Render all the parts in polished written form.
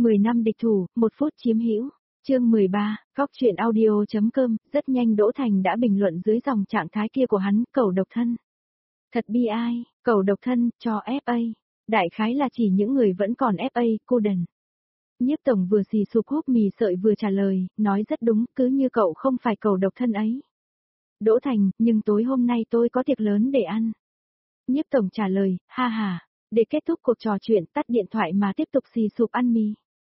10 năm địch thủ, 1 phút chiếm hữu. Chương 13, góc truyện audio.com, rất nhanh Đỗ Thành đã bình luận dưới dòng trạng thái kia của hắn, cẩu độc thân. Thật bi ai, cẩu độc thân, cho FA. Đại khái là chỉ những người vẫn còn FA, cô đần. Nhiếp tổng vừa xì sụp húp mì sợi vừa trả lời, nói rất đúng, cứ như cậu không phải cẩu độc thân ấy. Đỗ Thành, nhưng tối hôm nay tôi có tiệc lớn để ăn. Nhiếp tổng trả lời, ha ha, để kết thúc cuộc trò chuyện tắt điện thoại mà tiếp tục xì sụp ăn mì.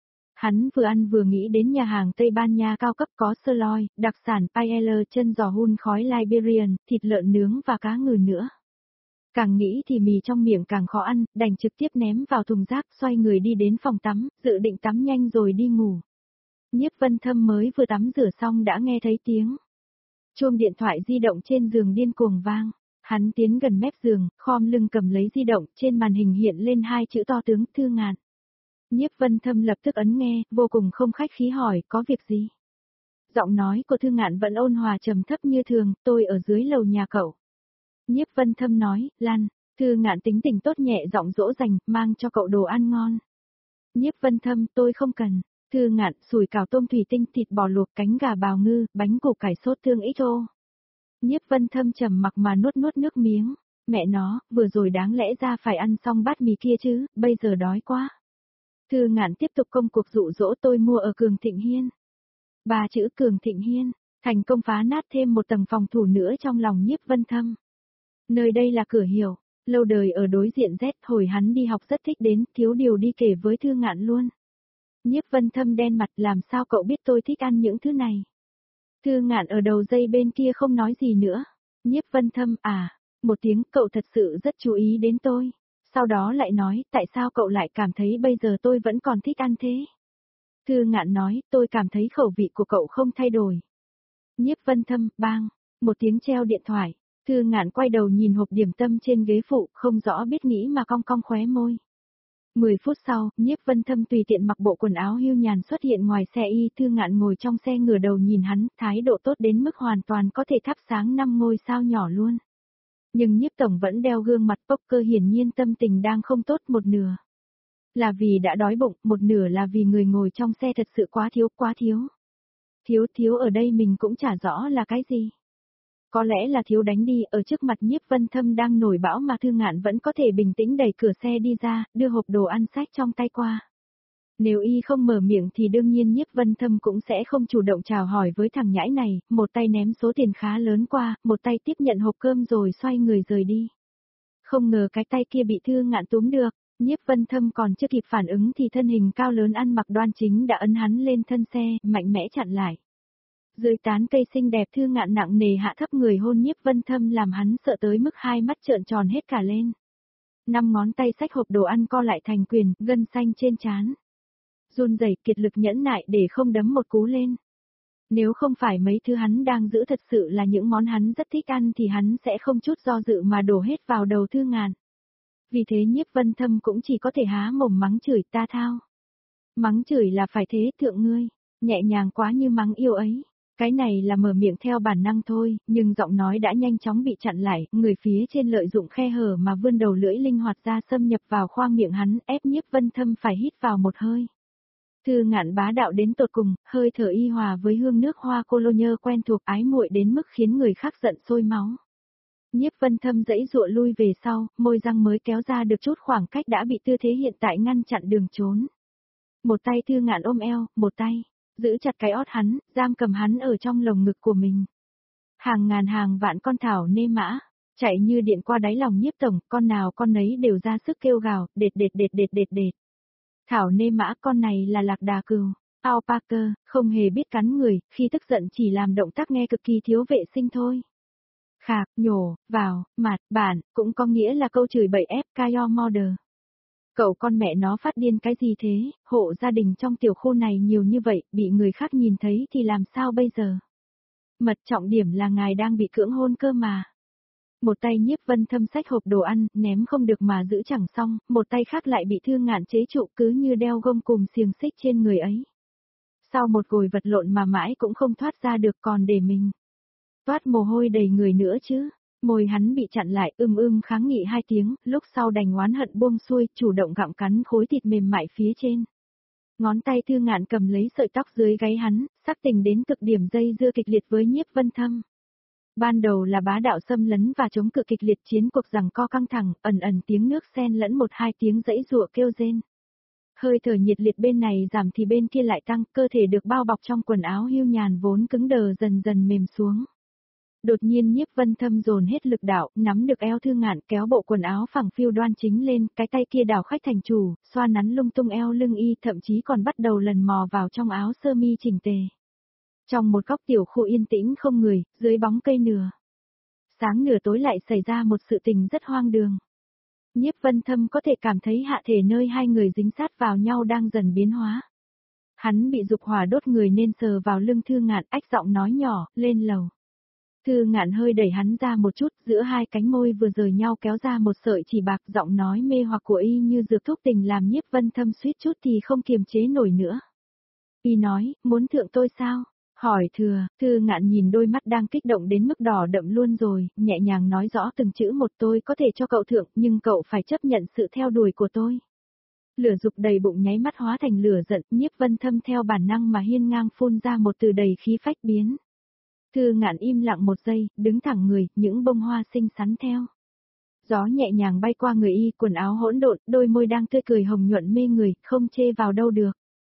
Hắn vừa ăn vừa nghĩ đến nhà hàng Tây Ban Nha cao cấp có sirloin, đặc sản paella, chân giò hun khói Liberian, thịt lợn nướng và cá ngừ nữa. Càng nghĩ thì mì trong miệng càng khó ăn, đành trực tiếp ném vào thùng rác, xoay người đi đến phòng tắm, dự định tắm nhanh rồi đi ngủ. Nhiếp Vân Thâm mới vừa tắm rửa xong đã nghe thấy tiếng chuông điện thoại di động trên giường điên cuồng vang. Hắn tiến gần mép giường, khom lưng cầm lấy di động, trên màn hình hiện lên 2 chữ to tướng Thư Ngạn. Nhiếp Vân Thâm lập tức ấn nghe, vô cùng không khách khí hỏi, có việc gì? Giọng nói của Thư Ngạn vẫn ôn hòa trầm thấp như thường, tôi ở dưới lầu nhà cậu. Nhiếp Vân Thâm nói, Lan, Thư Ngạn tính tình tốt nhẹ giọng dỗ dành, mang cho cậu đồ ăn ngon. Nhiếp Vân Thâm, tôi không cần. Thư Ngạn, sủi cảo tôm thủy tinh, thịt bò luộc, cánh gà bào ngư, bánh củ cải sốt tương ít ô. Nhiếp Vân Thâm trầm mặc mà nuốt nước miếng. Mẹ nó, vừa rồi đáng lẽ ra phải ăn xong bát mì kia chứ, bây giờ đói quá. Thư Ngạn tiếp tục công cuộc dụ dỗ tôi mua ở Cường Thịnh Hiên. 3 chữ Cường Thịnh Hiên, thành công phá nát thêm một tầng phòng thủ nữa trong lòng Nhiếp Vân Thâm. Nơi đây là cửa hiểu, lâu đời ở đối diện Z, hồi hắn đi học rất thích đến, thiếu điều đi kể với Thư Ngạn luôn. Nhiếp Vân Thâm đen mặt, làm sao cậu biết tôi thích ăn những thứ này? Thư Ngạn ở đầu dây bên kia không nói gì nữa. Nhiếp Vân Thâm, một tiếng, cậu thật sự rất chú ý đến tôi. Sau đó lại nói, tại sao cậu lại cảm thấy bây giờ tôi vẫn còn thích ăn thế? Thư Ngạn nói, tôi cảm thấy khẩu vị của cậu không thay đổi. Nhiếp Vân Thâm, bang, một tiếng treo điện thoại. Thư Ngạn quay đầu nhìn hộp điểm tâm trên ghế phụ, không rõ biết nghĩ mà cong cong khóe môi. 10 phút sau, Nhiếp Vân Thâm tùy tiện mặc bộ quần áo hưu nhàn xuất hiện ngoài xe y, Thư Ngạn ngồi trong xe ngửa đầu nhìn hắn, thái độ tốt đến mức hoàn toàn có thể thắp sáng 5 ngôi sao nhỏ luôn. Nhưng Nhiếp tổng vẫn đeo gương mặt poker, hiển nhiên tâm tình đang không tốt, một nửa là vì đã đói bụng, một nửa là vì người ngồi trong xe thật sự quá thiếu. Thiếu ở đây mình cũng chả rõ là cái gì. Có lẽ là thiếu đánh đi, ở trước mặt Nhiếp Vân Thâm đang nổi bão mà Thư Ngạn vẫn có thể bình tĩnh đẩy cửa xe đi ra, đưa hộp đồ ăn sách trong tay qua. Nếu y không mở miệng thì đương nhiên Nhiếp Vân Thâm cũng sẽ không chủ động chào hỏi với thằng nhãi này, một tay ném số tiền khá lớn qua, một tay tiếp nhận hộp cơm rồi xoay người rời đi. Không ngờ cái tay kia bị Thư Ngạn túm được, Nhiếp Vân Thâm còn chưa kịp phản ứng thì thân hình cao lớn ăn mặc đoan chính đã ấn hắn lên thân xe, mạnh mẽ chặn lại. Dưới tán cây xinh đẹp, Thư Ngạn nặng nề hạ thấp người hôn Nhiếp Vân Thâm làm hắn sợ tới mức hai mắt trợn tròn hết cả lên. 5 ngón tay xách hộp đồ ăn co lại thành quyền, gân xanh trên trán run rẩy, kiệt lực nhẫn nại để không đấm một cú lên. Nếu không phải mấy thứ hắn đang giữ thật sự là những món hắn rất thích ăn thì hắn sẽ không chút do dự mà đổ hết vào đầu Thư Ngạn. Vì thế Nhiếp Vân Thâm cũng chỉ có thể há mồm mắng chửi, ta thao. Mắng chửi là phải thế thượng ngươi, nhẹ nhàng quá như mắng yêu ấy. Cái này là mở miệng theo bản năng thôi, nhưng giọng nói đã nhanh chóng bị chặn lại, người phía trên lợi dụng khe hở mà vươn đầu lưỡi linh hoạt ra xâm nhập vào khoang miệng hắn, ép Nhiếp Vân Thâm phải hít vào một hơi. Thư Ngạn bá đạo đến tột cùng, hơi thở y hòa với hương nước hoa cologne quen thuộc, ái muội đến mức khiến người khác giận sôi máu. Nhiếp Vân Thâm giãy giụa lui về sau, môi răng mới kéo ra được chút khoảng cách đã bị tư thế hiện tại ngăn chặn đường trốn. Một tay Thư Ngạn ôm eo, một tay giữ chặt cái ót hắn, giam cầm hắn ở trong lồng ngực của mình. Hàng ngàn hàng vạn con thảo nê mã chạy như điện qua đáy lòng Nhiếp tổng, con nào con nấy đều ra sức kêu gào, đệt. Thảo nê mã, con này là lạc đà cừu, alpaca, không hề biết cắn người, khi tức giận chỉ làm động tác nghe cực kỳ thiếu vệ sinh thôi. Khạc, nhổ, vào, mặt, bản, cũng có nghĩa là câu chửi bậy ép, Kayo Mother. Cậu con mẹ nó phát điên cái gì thế, hộ gia đình trong tiểu khu này nhiều như vậy, bị người khác nhìn thấy thì làm sao bây giờ? Mật trọng điểm là ngài đang bị cưỡng hôn cơ mà. Một tay Nhiếp Vân Thâm xách hộp đồ ăn, ném không được mà giữ chẳng xong, một tay khác lại bị Thư Ngạn chế trụ cứ như đeo gông cùm xiềng xích trên người ấy. Sau một hồi vật lộn mà mãi cũng không thoát ra được còn để mình toát mồ hôi đầy người nữa chứ. Môi hắn bị chặn lại, kháng nghị 2 tiếng, lúc sau đành oán hận buông xuôi, chủ động gặm cắn khối thịt mềm mại phía trên. Ngón tay Thư Ngạn cầm lấy sợi tóc dưới gáy hắn, sắc tình đến cực điểm dây dưa kịch liệt với Nhiếp Vân Thâm. Ban đầu là bá đạo xâm lấn và chống cự kịch liệt, chiến cuộc giằng co căng thẳng, ẩn ẩn tiếng nước xen lẫn một hai tiếng giãy giụa kêu rên. Hơi thở nhiệt liệt bên này giảm thì bên kia lại tăng, cơ thể được bao bọc trong quần áo hưu nhàn vốn cứng đờ dần dần mềm xuống. Đột nhiên Nhiếp Vân Thâm dồn hết lực đạo, nắm được eo Thư Ngạn kéo bộ quần áo phẳng phiu đoan chính lên, cái tay kia đảo khách thành chủ, xoa nắn lung tung eo lưng y, thậm chí còn bắt đầu lần mò vào trong áo sơ mi chỉnh tề. Trong một góc tiểu khu yên tĩnh không người, dưới bóng cây nửa sáng nửa tối lại xảy ra một sự tình rất hoang đường. Nhiếp Vân Thâm có thể cảm thấy hạ thể nơi hai người dính sát vào nhau đang dần biến hóa. Hắn bị dục hỏa đốt người nên sờ vào lưng Thư Ngạn, ách giọng nói nhỏ, lên lầu. Thư Ngạn hơi đẩy hắn ra một chút, giữa hai cánh môi vừa rời nhau kéo ra một sợi chỉ bạc, giọng nói mê hoặc của y như dược thuốc tình làm Nhiếp Vân Thâm suýt chút thì không kiềm chế nổi nữa. Y nói, muốn thượng tôi sao? Hỏi Thư Ngạn nhìn đôi mắt đang kích động đến mức đỏ đậm luôn rồi, nhẹ nhàng nói rõ từng chữ một, tôi có thể cho cậu thượng, nhưng cậu phải chấp nhận sự theo đuổi của tôi. Lửa dục đầy bụng nháy mắt hóa thành lửa giận, Nhiếp Vân Thâm theo bản năng mà hiên ngang phun ra một từ đầy khí phách biến. Thư Ngạn im lặng một giây, đứng thẳng người, những bông hoa xinh xắn theo. Gió nhẹ nhàng bay qua người y, quần áo hỗn độn, đôi môi đang tươi cười hồng nhuận mê người, không chê vào đâu được.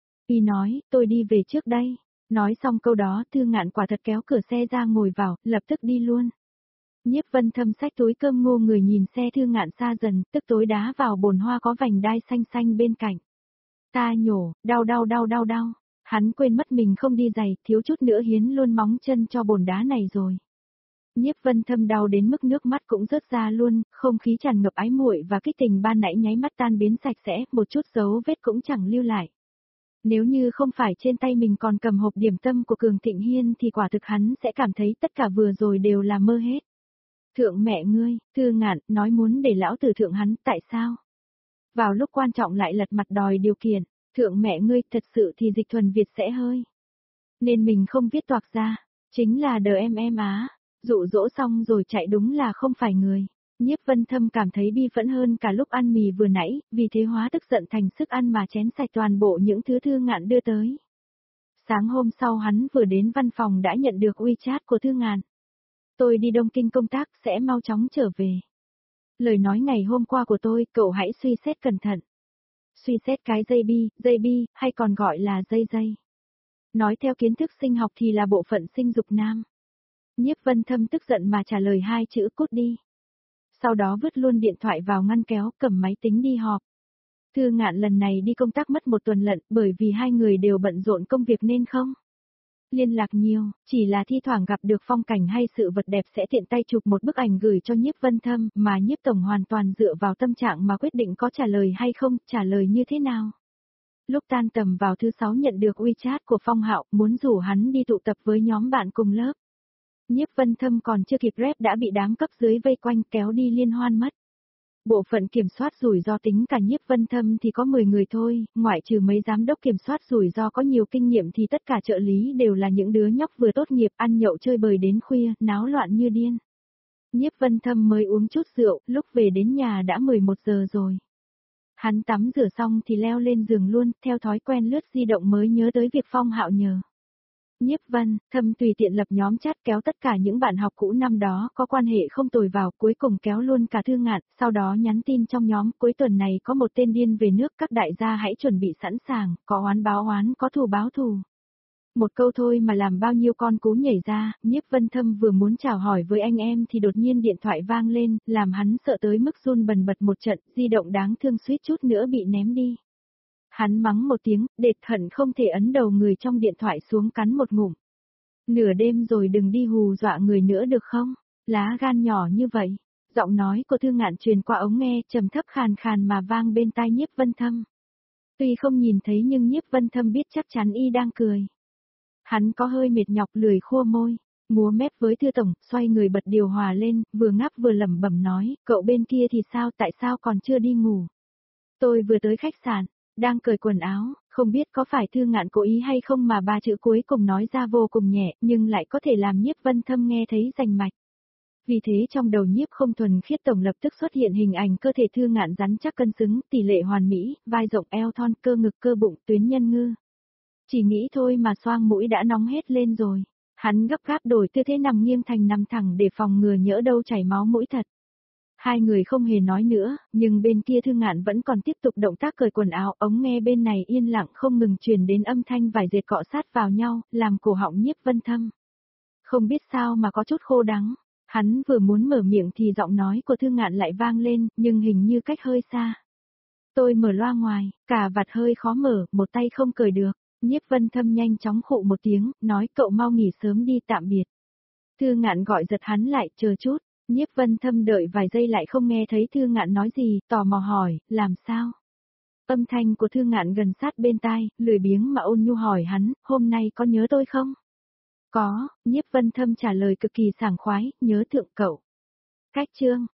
Y nói, tôi đi về trước đây. Nói xong câu đó, Thư Ngạn quả thật kéo cửa xe ra ngồi vào, lập tức đi luôn. Nhiếp Vân Thâm xách túi cơm ngô người nhìn xe Thư Ngạn xa dần, tức tối đá vào bồn hoa có vành đai xanh xanh bên cạnh. Ta nhổ, đau. Hắn quên mất mình không đi giày, thiếu chút nữa hiến luôn móng chân cho bồn đá này rồi. Nhiếp Vân Thâm đau đến mức nước mắt cũng rớt ra luôn, không khí tràn ngập ái muội và kích tình ban nãy nháy mắt tan biến sạch sẽ, một chút dấu vết cũng chẳng lưu lại. Nếu như không phải trên tay mình còn cầm hộp điểm tâm của Cường Thịnh Hiên thì quả thực hắn sẽ cảm thấy tất cả vừa rồi đều là mơ hết. Thượng mẹ ngươi, Thư Ngạn, nói muốn để lão tử thượng hắn, tại sao? Vào lúc quan trọng lại lật mặt đòi điều kiện, thượng mẹ ngươi, thật sự thì Dịch Thuần Việt sẽ hơi. Nên mình không viết toạc ra, chính là đờ em á, dụ dỗ xong rồi chạy đúng là không phải người. Nhiếp Vân Thâm cảm thấy bi phẫn hơn cả lúc ăn mì vừa nãy, vì thế hóa tức giận thành sức ăn mà chén sạch toàn bộ những thứ Thư Ngạn đưa tới. Sáng hôm sau hắn vừa đến văn phòng đã nhận được WeChat của Thư Ngạn. Tôi đi Đông Kinh công tác sẽ mau chóng trở về. Lời nói ngày hôm qua của tôi, cậu hãy suy xét cẩn thận. Suy xét cái dây bi, hay còn gọi là dây. Nói theo kiến thức sinh học thì là bộ phận sinh dục nam. Nhiếp Vân Thâm tức giận mà trả lời hai chữ cút đi. Sau đó vứt luôn điện thoại vào ngăn kéo, cầm máy tính đi họp. Thư Ngạn lần này đi công tác mất một tuần lận, bởi vì hai người đều bận rộn công việc nên không liên lạc nhiều, chỉ là thi thoảng gặp được phong cảnh hay sự vật đẹp sẽ tiện tay chụp một bức ảnh gửi cho Nhiếp Vân Thâm, mà Nhiếp Tổng hoàn toàn dựa vào tâm trạng mà quyết định có trả lời hay không, trả lời như thế nào. Lúc tan tầm vào thứ 6 nhận được WeChat của Phong Hạo, muốn rủ hắn đi tụ tập với nhóm bạn cùng lớp. Nhiếp Vân Thâm còn chưa kịp rep đã bị đám cấp dưới vây quanh kéo đi liên hoan mất. Bộ phận kiểm soát rủi ro tính cả Nhiếp Vân Thâm thì có 10 người thôi, ngoại trừ mấy giám đốc kiểm soát rủi ro có nhiều kinh nghiệm thì tất cả trợ lý đều là những đứa nhóc vừa tốt nghiệp ăn nhậu chơi bời đến khuya, náo loạn như điên. Nhiếp Vân Thâm mới uống chút rượu, lúc về đến nhà đã 11 giờ rồi. Hắn tắm rửa xong thì leo lên giường luôn, theo thói quen lướt di động mới nhớ tới việc Phong Hạo nhờ. Nhiếp Vân Thâm tùy tiện lập nhóm chat kéo tất cả những bạn học cũ năm đó có quan hệ không tồi vào, cuối cùng kéo luôn cả Thư Ngạn, sau đó nhắn tin trong nhóm, cuối tuần này có một tên điên về nước, các đại gia hãy chuẩn bị sẵn sàng, có oán báo oán, có thù báo thù. Một câu thôi mà làm bao nhiêu con cú nhảy ra, Nhiếp Vân Thâm vừa muốn chào hỏi với anh em thì đột nhiên điện thoại vang lên, làm hắn sợ tới mức run bần bật một trận, di động đáng thương suýt chút nữa bị ném đi. Hắn mắng một tiếng, đệt hận không thể ấn đầu người trong điện thoại xuống cắn một ngụm. Nửa đêm rồi đừng đi hù dọa người nữa được không? Lá gan nhỏ như vậy. Giọng nói của Thư Ngạn truyền qua ống nghe, trầm thấp khàn khàn mà vang bên tai Nhiếp Vân Thâm. Tuy không nhìn thấy nhưng Nhiếp Vân Thâm biết chắc chắn y đang cười. Hắn có hơi mệt nhọc lười khua môi, múa mép với Thư Tổng, xoay người bật điều hòa lên, vừa ngáp vừa lẩm bẩm nói, cậu bên kia thì sao, tại sao còn chưa đi ngủ? Tôi vừa tới khách sạn, đang cởi quần áo, không biết có phải Thư Ngạn cố ý hay không mà ba chữ cuối cùng nói ra vô cùng nhẹ, nhưng lại có thể làm Nhiếp Vân Thâm nghe thấy rành mạch. Vì thế trong đầu Nhiếp Không Thuần Khiết tổng lập tức xuất hiện hình ảnh cơ thể Thư Ngạn rắn chắc cân xứng, tỷ lệ hoàn mỹ, vai rộng eo thon, cơ ngực cơ bụng, tuyến nhân ngư. Chỉ nghĩ thôi mà xoang mũi đã nóng hết lên rồi. Hắn gấp gáp đổi tư thế nằm nghiêng thành nằm thẳng để phòng ngừa nhỡ đâu chảy máu mũi thật. Hai người không hề nói nữa, nhưng bên kia Thư Ngạn vẫn còn tiếp tục động tác cởi quần áo, ống nghe bên này yên lặng không ngừng truyền đến âm thanh vải dệt cọ sát vào nhau, làm cổ họng Nhiếp Vân Thâm. Không biết sao mà có chút khô đắng. Hắn vừa muốn mở miệng thì giọng nói của Thư Ngạn lại vang lên, nhưng hình như cách hơi xa. Tôi mở loa ngoài, cả vạt hơi khó mở, một tay không cởi được. Nhiếp Vân Thâm nhanh chóng khụ một tiếng, nói cậu mau nghỉ sớm đi tạm biệt. Thư Ngạn gọi giật hắn lại, chờ chút. Nhiếp Vân Thâm đợi vài giây lại không nghe thấy Thư Ngạn nói gì, tò mò hỏi, làm sao? Âm thanh của Thư Ngạn gần sát bên tai, lười biếng mà ôn nhu hỏi hắn, hôm nay có nhớ tôi không? Có, Nhiếp Vân Thâm trả lời cực kỳ sảng khoái, nhớ thượng cậu. Cách chương.